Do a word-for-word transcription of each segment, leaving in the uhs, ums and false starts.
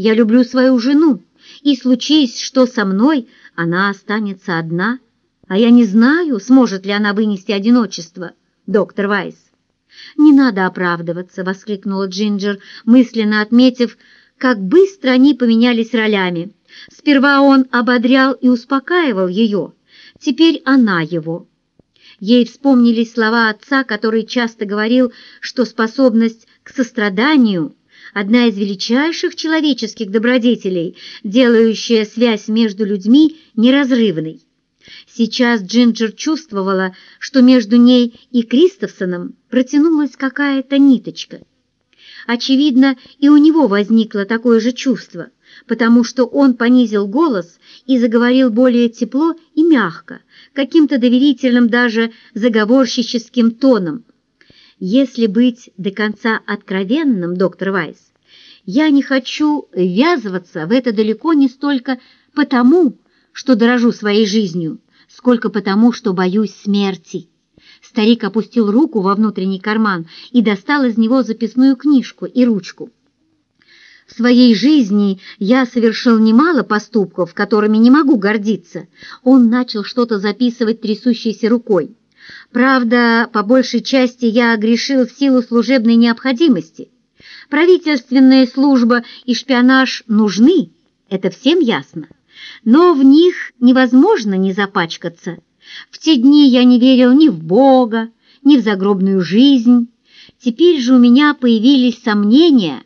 Я люблю свою жену, и случись, что со мной, она останется одна, а я не знаю, сможет ли она вынести одиночество, доктор Вайс». «Не надо оправдываться», — воскликнула Джинджер, мысленно отметив, как быстро они поменялись ролями. Сперва он ободрял и успокаивал ее, теперь она его. Ей вспомнились слова отца, который часто говорил, что способность к состраданию – одна из величайших человеческих добродетелей, делающая связь между людьми неразрывной. Сейчас Джинджер чувствовала, что между ней и Кристофсоном протянулась какая-то ниточка. Очевидно, и у него возникло такое же чувство, потому что он понизил голос и заговорил более тепло и мягко, каким-то доверительным, даже заговорщическим тоном. «Если быть до конца откровенным, доктор Вайс, я не хочу ввязываться в это далеко не столько потому, что дорожу своей жизнью, сколько потому, что боюсь смерти». Старик опустил руку во внутренний карман и достал из него записную книжку и ручку. «В своей жизни я совершил немало поступков, которыми не могу гордиться». Он начал что-то записывать трясущейся рукой. «Правда, по большей части я грешил в силу служебной необходимости. Правительственная служба и шпионаж нужны, это всем ясно. Но в них невозможно не запачкаться. В те дни я не верил ни в Бога, ни в загробную жизнь. Теперь же у меня появились сомнения.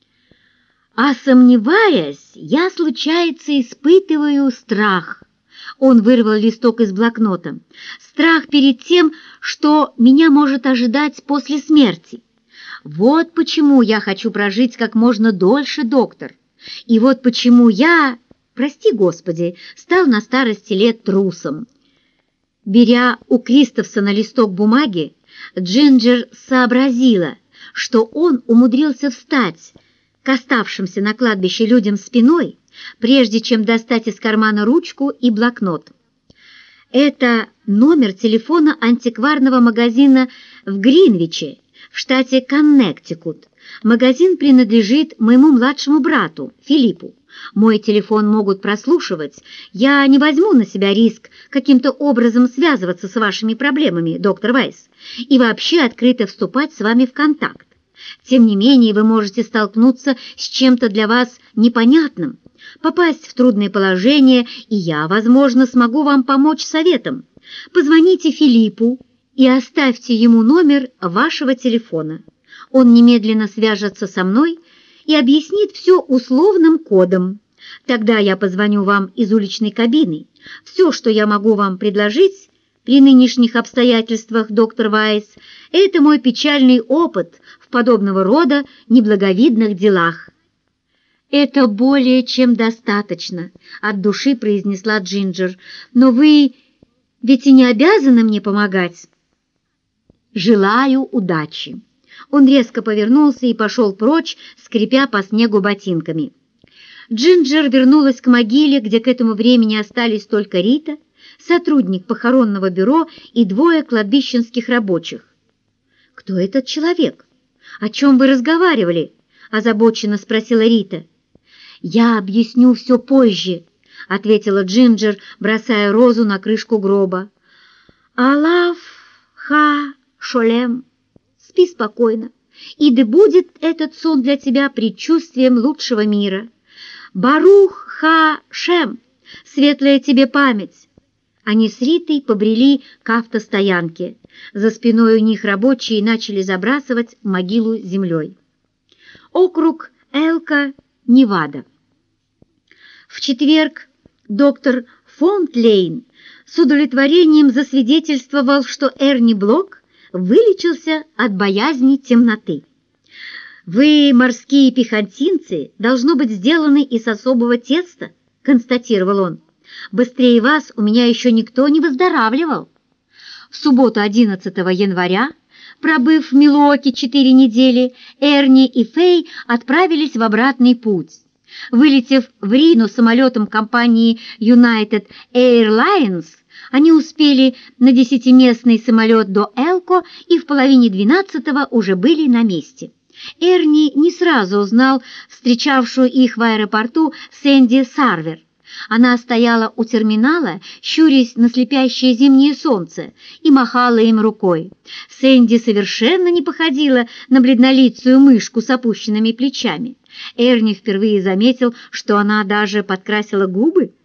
А сомневаясь, я, случается, испытываю страх». Он вырвал листок из блокнота. «Страх перед тем, что меня может ожидать после смерти. Вот почему я хочу прожить как можно дольше, доктор. И вот почему я, прости Господи, стал на старости лет трусом». Беря у Кристофсона листок бумаги, Джинджер сообразила, что он умудрился встать к оставшимся на кладбище людям спиной, прежде чем достать из кармана ручку и блокнот. «Это номер телефона антикварного магазина в Гринвиче, в штате Коннектикут. Магазин принадлежит моему младшему брату, Филиппу. Мой телефон могут прослушивать. Я не возьму на себя риск каким-то образом связываться с вашими проблемами, доктор Вайс, и вообще открыто вступать с вами в контакт. Тем не менее, вы можете столкнуться с чем-то для вас непонятным, попасть в трудное положение, и я, возможно, смогу вам помочь советом. Позвоните Филиппу и оставьте ему номер вашего телефона. Он немедленно свяжется со мной и объяснит все условным кодом. Тогда я позвоню вам из уличной кабины. Все, что я могу вам предложить при нынешних обстоятельствах, доктор Вайс, это мой печальный опыт в подобного рода неблаговидных делах». «Это более чем достаточно», — от души произнесла Джинджер. «Но вы ведь и не обязаны мне помогать». «Желаю удачи». Он резко повернулся и пошел прочь, скрипя по снегу ботинками. Джинджер вернулась к могиле, где к этому времени остались только Рита, сотрудник похоронного бюро и двое кладбищенских рабочих. «Кто этот человек? О чем вы разговаривали?» – озабоченно спросила Рита. «Я объясню все позже», — ответила Джинджер, бросая розу на крышку гроба. «Аллах ха шолем, спи спокойно, и да будет этот сон для тебя предчувствием лучшего мира. Барух ха шем, светлая тебе память». Они с Ритой побрели к автостоянке. За спиной у них рабочие начали забрасывать могилу землей. Округ Элка, Невада. В четверг доктор Фонтлейн с удовлетворением засвидетельствовал, что Эрни Блок вылечился от боязни темноты. «Вы, морские пехотинцы, должно быть сделаны из особого теста», — констатировал он. «Быстрее вас у меня еще никто не выздоравливал». В субботу одиннадцатого января, пробыв в Милуоке четыре недели, Эрни и Фэй отправились в обратный путь. Вылетев в Рино самолетом компании United Airlines, они успели на десятиместный самолет до Элко и в половине двенадцатого уже были на месте. Эрни не сразу узнал встречавшую их в аэропорту Сэнди Сарвер. Она стояла у терминала, щурясь на слепящее зимнее солнце, и махала им рукой. Сэнди совершенно не походила на бледнолицую мышку с опущенными плечами. Эрни впервые заметил, что она даже подкрасила губы,